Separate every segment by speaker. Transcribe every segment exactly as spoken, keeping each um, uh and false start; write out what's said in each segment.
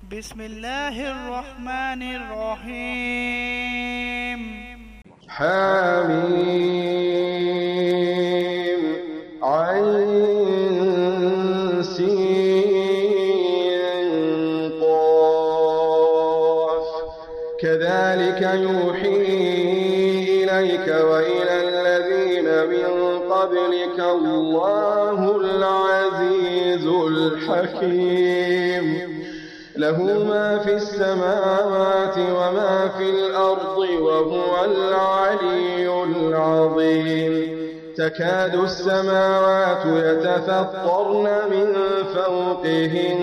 Speaker 1: بسم الله الرحمن الرحيم.
Speaker 2: حميم عين سين قاف كذلك يوحي إليك وإلى الذين من قبلك الله العزيز الحكيم له ما في السماوات وما في الأرض وهو العلي العظيم تكاد السماوات يتفطرن من فوقهن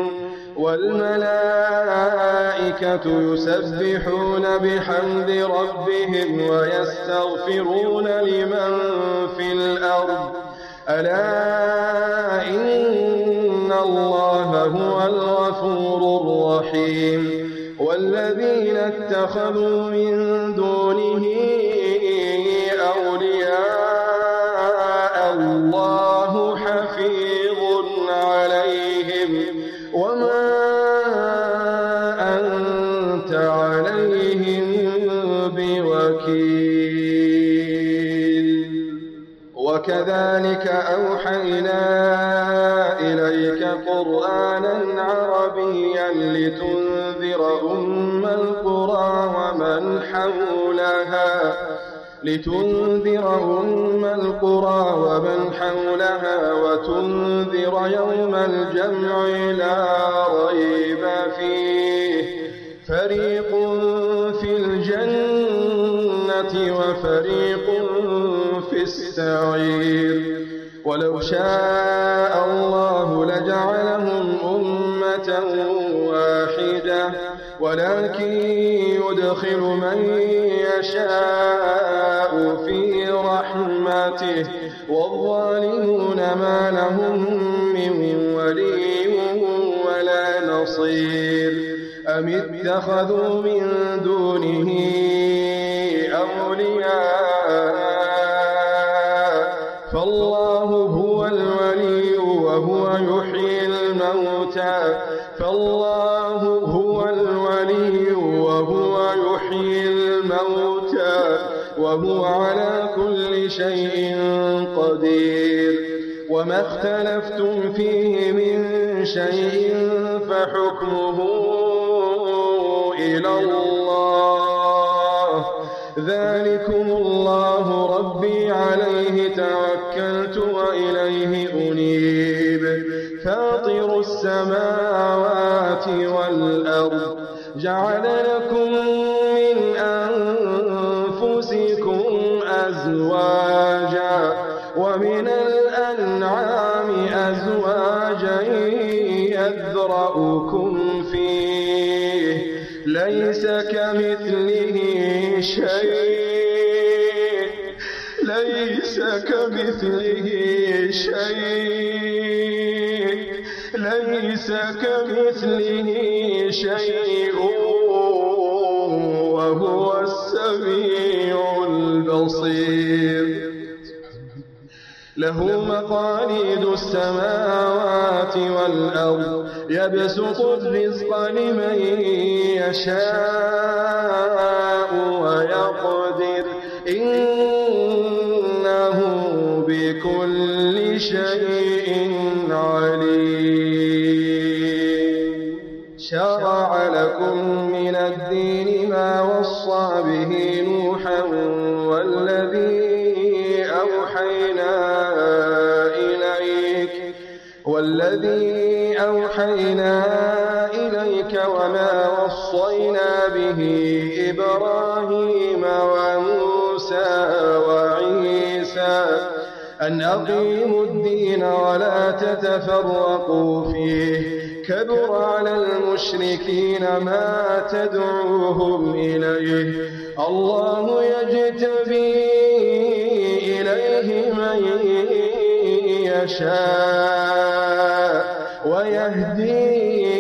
Speaker 2: والملائكة يسبحون بحمد ربهم ويستغفرون لمن في الأرض ألا إن الله هو الغفور الرحيم والذين اتخذوا من دونه أولياء الله حفيظ عليهم وما أنت عليهم بوكيل وكذلك أوحينا إليك قرآنا عربيا لتنذر أم القرى ومن حولها لتنذر أم القرى ومن حولها وتنذر يوم الجمع لا ريب فيه فريق في الجنة وفريق في السعير ولو شاء الله لجعلهم أمة واحدة ولكن يدخل من يشاء في رحمته والظالمون ما لهم من ولي ولا نصير أم اتخذوا من دونه أولياء فالله هو الولي وهو يحيي الموتى فالله هو الولي وهو يحيي الموتى وهو على كل شيء قدير وما اختلفتم فيه من شيء فحكمه إلى الله ذلكم الله ربي عليه توكلت وإليه أنيب فاطر السماوات والأرض جعل لكم من أنفسكم أزواجا ومن الأنعام أزواجا يذرأكم فيه ليس كمثله شيء ليس كمثله شيء ليس كمثله شيء وهو السميع البصير له مقاليد السماوات والأرض يبسط الرزق لمن يشاء ويقدر إنه بكل شيء عليم شرع لكم من الدين ما وصى به نوحا والذي أوحينا إليك والذي أوحينا إليك وما وصينا به إبراهيم وموسى وعيسى أن أقيموا الدين ولا تتفرقوا فيه كبر على المشركين ما تدعوهم إليه الله يجتبي إليه من يشاء ويهدي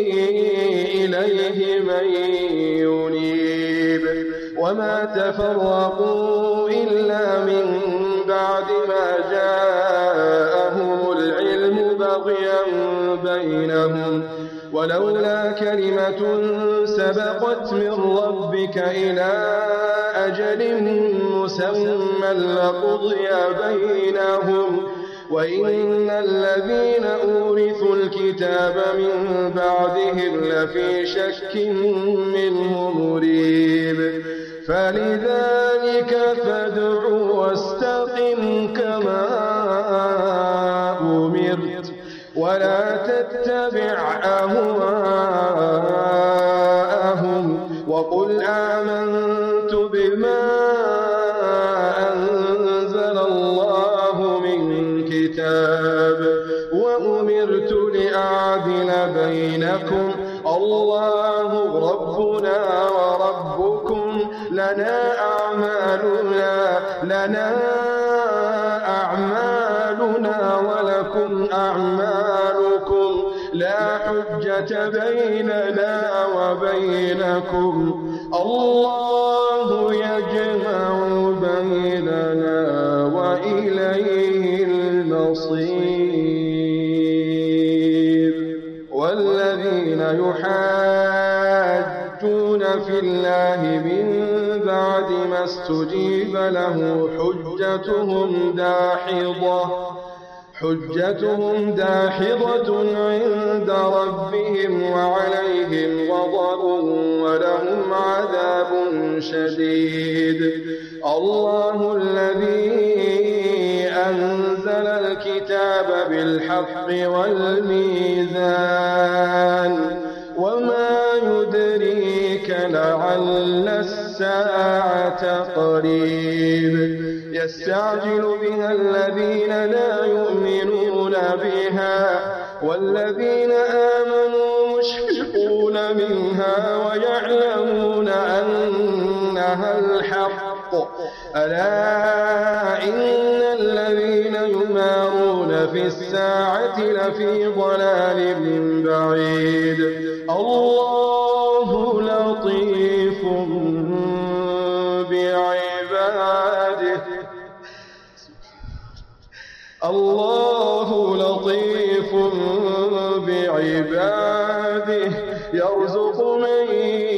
Speaker 2: إليه من ينيب وما تفرقوا إلا من بعد ما جاءهم العلم بغيا بينهم ولولا كلمة سبقت من ربك إلى أجل مسمى لقضي بينهم وإن الذين أورثوا الكتاب من بعدهم لفي شك منه مريب فلذلك فادع واستقم كما أمرت ولا تتبع أهواءهم وقل آمنت بما أنزل الله من كتاب وأمرت لأعدل بينكم الله ربنا وربكم لنا أعمالنا لنا أعمالنا ولكم أعمالكم لا حجة بيننا وبينكم الله يجمع بيننا وإليه المصير والذين يحاجون في الله من بعد ما استجيب له حجتهم داحضة حجتهم داحضة عند ربهم وعليهم غضب ولهم عذاب شديد الله الذي أنزل الكتاب بالحق والميزان وما يدريك لعل الساعة قريب يستعجل بها الذين لا يؤمنون بها والذين آمنوا مشفقون منها ويعلمون أنها الحق ألا إن الذين يمارون في الساعة لفي ضلال بعيد الله لطيف بعباده الله لطيف بعباده يرزق من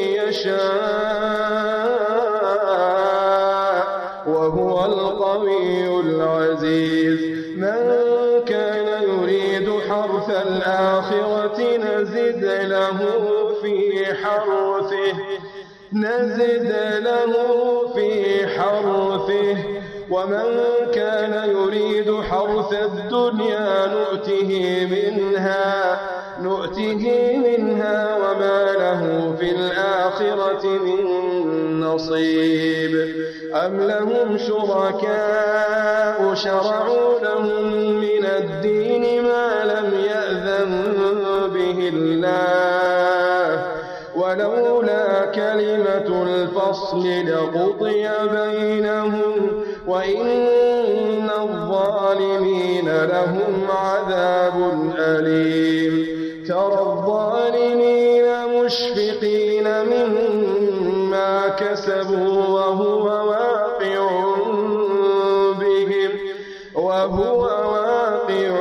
Speaker 2: يشاء وهو القوي العزيز من كان يريد حرث الآخرة نزد له في حرثه نزد له في حرثه ومن كان يريد حرث الدنيا نؤته منها نؤته منها وما له في الآخرة من نصيب أم لهم شركاء شرعوا لهم من الدين ما لم يأذن به الله ولولا كلمة الفصل لقضي بينهم وإن الظالمين لهم عذاب أليم ترى الظالمين مشفقين مما كسبوا وهو واقع بهم وهو واقع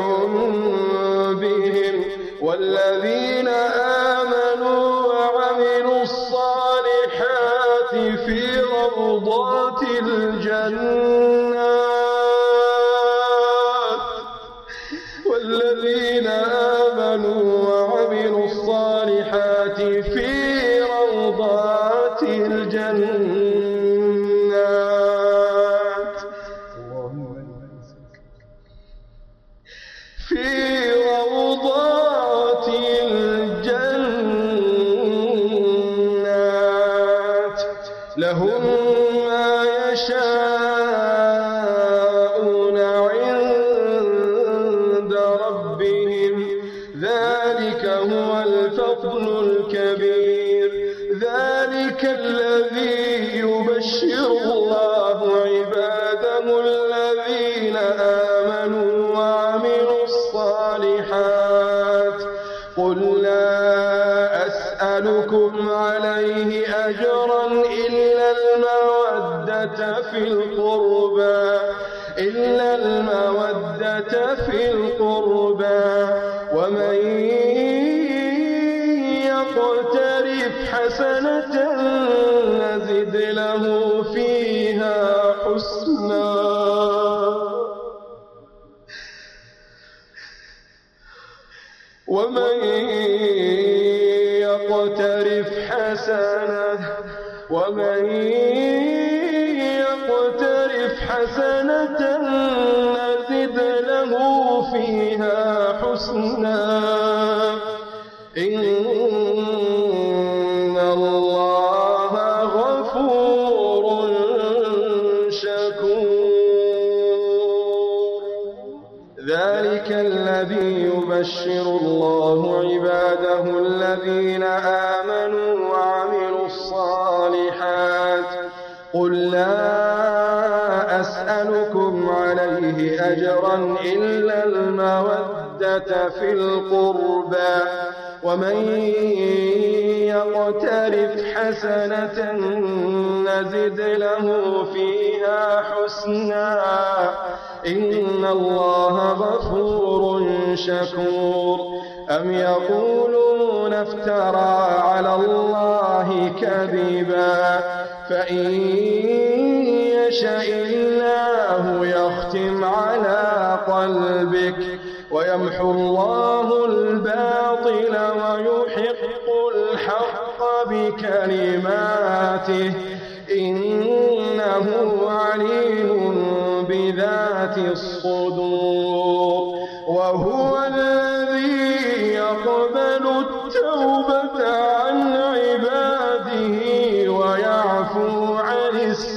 Speaker 2: بهم والذين آمنوا وعملوا الصالحات في روضات الجنات والذين آمنوا وعملوا الصالحات في روضات الجنات في روضات الجنات لهم ما يشاءون عند ربهم ذلك هو الفضل الكبير ذلك الذي يبشر الله عباده الذين آمنوا وعملوا الصالحات قل لا أسألكم عليه أجرا إلا المودة في القربى إلا المودة في القربى ومن حسنة نزد له فيها حسنا ومن يقترف حسنة ومن يقترف حسنة نزد له فيها حسنا إن الله غفور شكور. ذلك الذي يبشر الله عباده الذين آمنوا وعملوا الصالحات قل لا أسألكم عليه أجرا إلا المودة في القربى ومن يقترف حسنة نزد له فيها حسنا إن الله غفور شكور. أم يقولون افترى على الله كذبا فإن يشاء الله يختم على قلبك ويمحو الله الباطل ويحق الحق بكلماته إنه عليم بذات الصدور. وهو الذي يقبل التوبة عن عباده ويعفو عن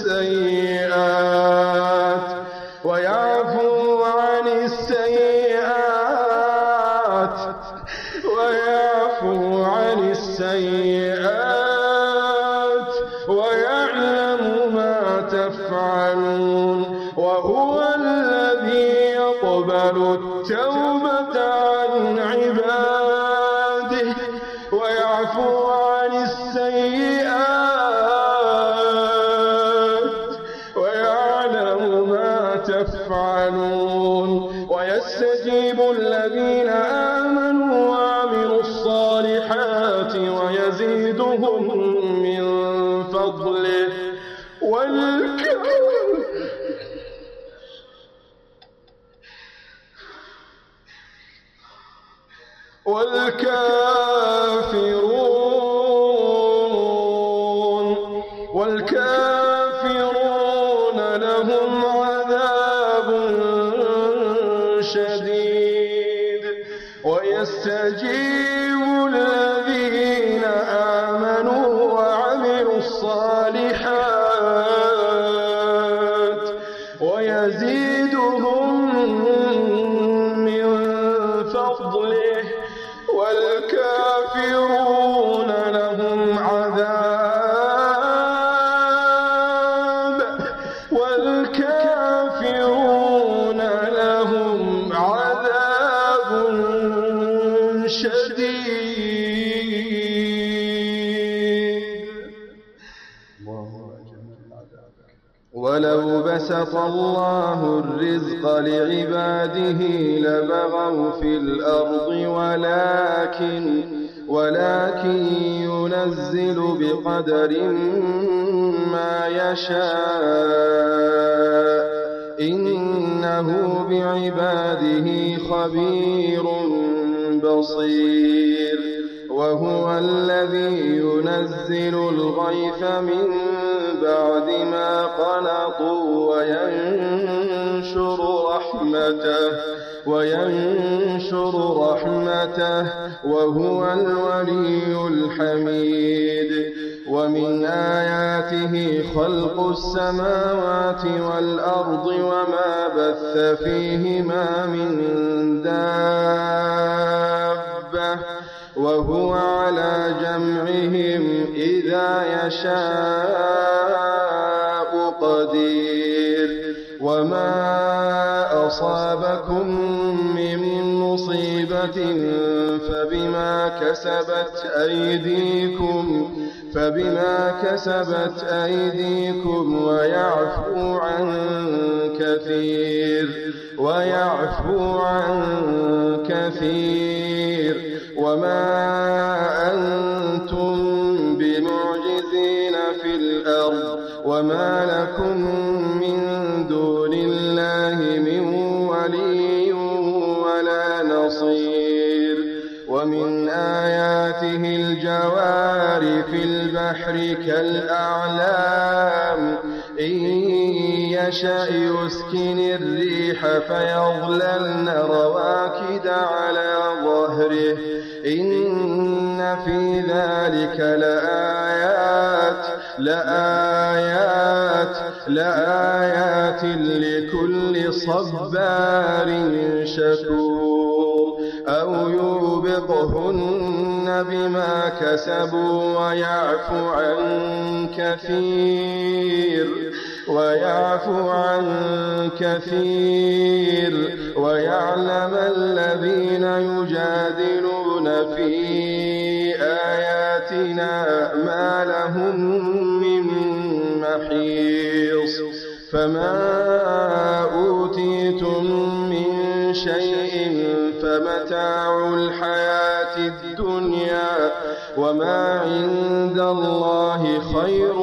Speaker 2: السيئات ويعفو عن السيئات ويعفو عن السيئات ويعلم ما تفعلون. وهو الذي يقبل التوبة عن عباده ويعفو عن السيئات ويعلم ما تفعلون. ويستجيب الذين آمنوا وعملوا الصالحات ويزيدهم من فضله والكافرون والكافرون لهم عذاب شديد. ويستجيب الذين آمنوا وعملوا الصالحات ويزيدهم من فضله والكافرون لهم عذاب والكافرون لهم عذاب شديد. ولو بسط الله الرزق لعباده لبغوا في الأرض ولكن ولكن ينزل بقدر ما يشاء إنه بعباده خبير بصير. وهو الذي ينزل الغيث من بعد ما قنطوا وينشر رحمته وينشر رحمته وهو الولي الحميد. ومن آياته خلق السماوات والأرض وما بث فيهما من دابة وهو على جمعهم إذا يشاء قدير. وما أصابكم من مصيبة فبما كسبت أيديكم فبما كسبت أيديكم ويعفو عن كثير ويعفو عن كثير. وما أنتم في الأرض وما لكم من دون الله من ولي ولا نصير ومن آياته الجوار في البحر كالأعلام إن يشأ يسكن الريح فيظللن رواكد على ظهره إن في ذلك لآيات لآيات لآيات لكل صبار شكور أو يوبقهن بما كسبوا ويعفو عن كثير ويعفو عن كثير ويعلم الذين يجادلون في آياتنا ما لهم من محيص فما أوتيتم من شيء فمتاع الحياة الدنيا وما عند الله خير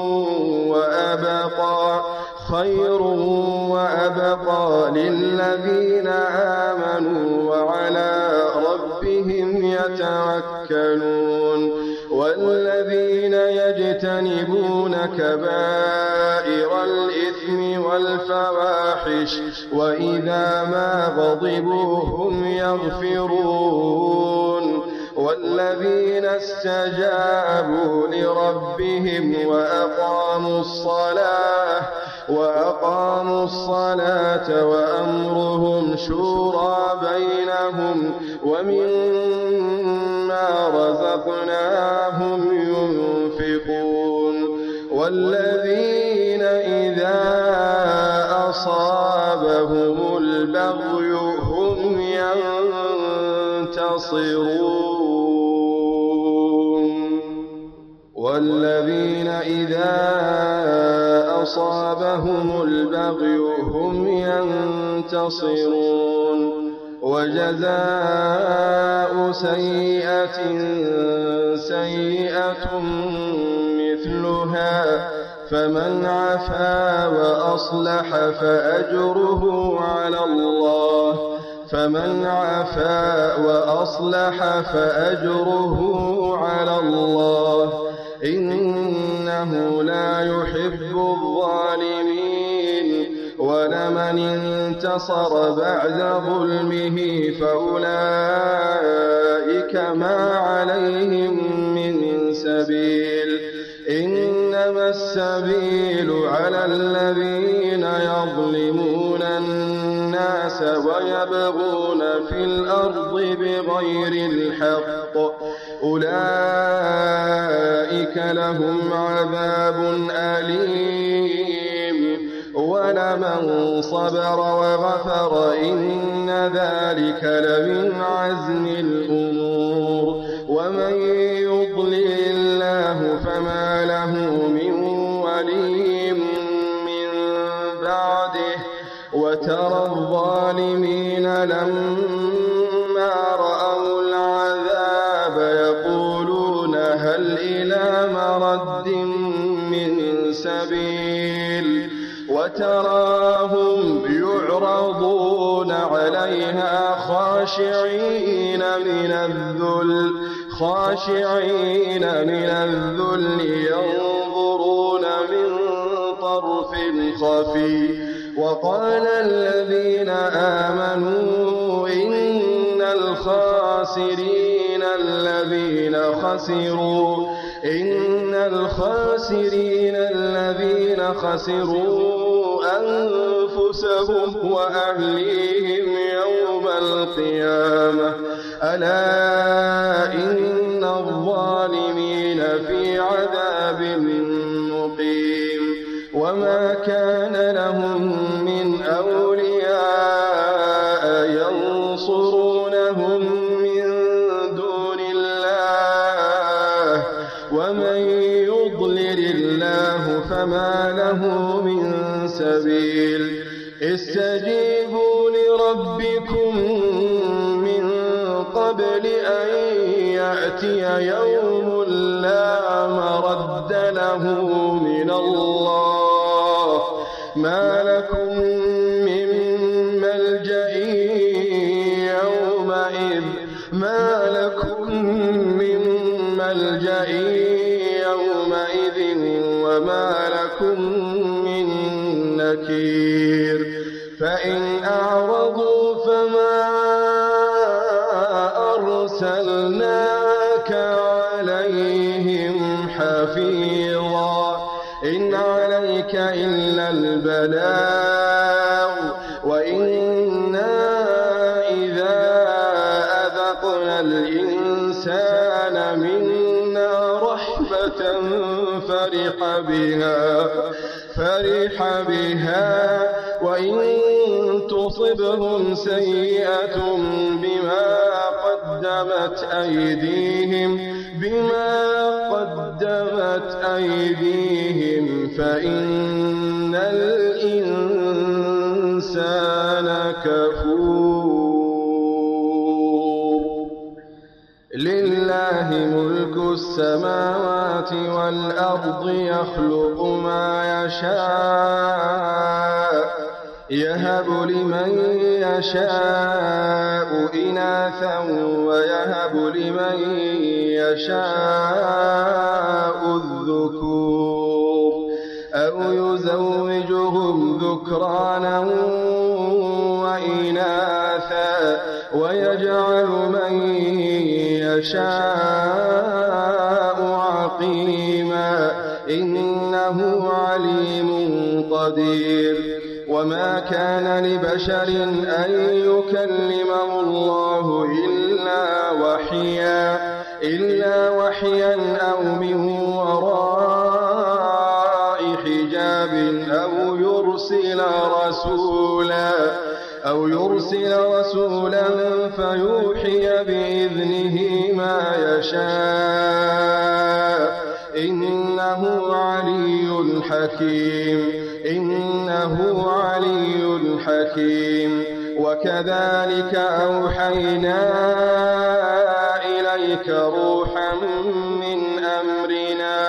Speaker 2: وأبقى خير وأبقى للذين آمنوا وعلى ربهم يتوكلون والذين يجتنبون كبائر الإثم والفواحش وإذا ما غضبوا هم يغفرون والذين استجابوا لربهم وأقاموا الصلاة وأقاموا الصلاة وأمرهم شورى بينهم ومما رزقناهم ينفقون والذين إذا أصابهم البغي هم ينتصرون والذين إذا أصابهم البغي هم ينتصرون وجزاء سيئة سيئة مثلها فمن عفا وأصلح فأجره على الله فمن عفا وأصلح فأجره على الله إنه لا يحب الظالمين ولمن انتصر بعد ظلمه فأولئك ما عليهم من سبيل إنما السبيل على الذين يظلمون الناس ويبغون في الأرض بغير الحق أولئك لهم عذاب أليم ولمن صبر وغفر إن ذلك لمن عزم الأمور ومن يضلل الله فما له من ولي من بعده وترى الظالمين لما رأوا العذاب يقولون هل إلى مرد من سبيل وتراهم يعرضون عليها خاشعين من الذل خاشعين من الذل ينظرون من طرف خفي وقال الذين آمنوا إن الخاسرين الذين خسروا إن الخاسرين الذين خسروا أنفسهم وأهليهم يوم القيامة ألا إن الظالمين في عذاب مقيم وما كان لهم من أولياء ينصرونهم من دون الله ومن يضلل الله فما له من سبيل استجيبوا لربكم من قبل أن يأتي يوم لا مرد له ملجأ يومئذ وما لكم من نكير فإن أعرضوا فما أرسلناك عليهم حفيظا إن عليك إلا البلاغ وإنا إذا أذقنا الإنسان منا رحمة فرح بها فرح بها وإن تصبهم سيئة بما قدمت أيديهم بما قدمت أيديهم فإن الإنسان كفور لله ملك السماوات والأرض يخلق ما يشاء يهب لمن يشاء إناثا ويهب لمن يشاء الذكور أو يزوجهم ذكرانا وإناثا ويجعل من يشاء عقيما إنه عليم قدير وما كان لبشر أن يكلمه الله إلا وحيا إلا وحيا أو من وراء حجاب أو يرسل رسولا أو يرسل رسولا فيوحي بإذنه ما يشاء إنه علي حكيم إنه علي حكيم وكذلك أوحينا إليك روحا من أمرنا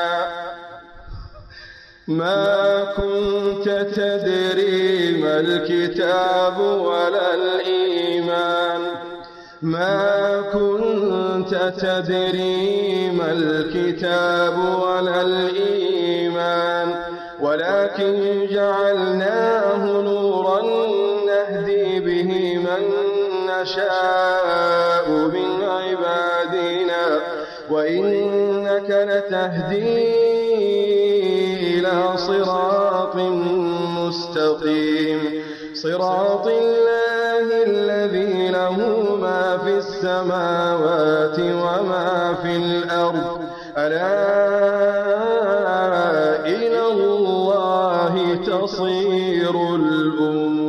Speaker 2: ما كنت تدري ما الكتاب ولا الإيمان ما كنت تدري ما الكتاب ولا الإيمان ولكن جعلناه نورا نهدي به من نشاء من عبادنا وإنك لتهدي إلى صراط مستقيم صراط الله الذي له ما في السماوات وما في الأرض ألا إلى الله تصير الأمور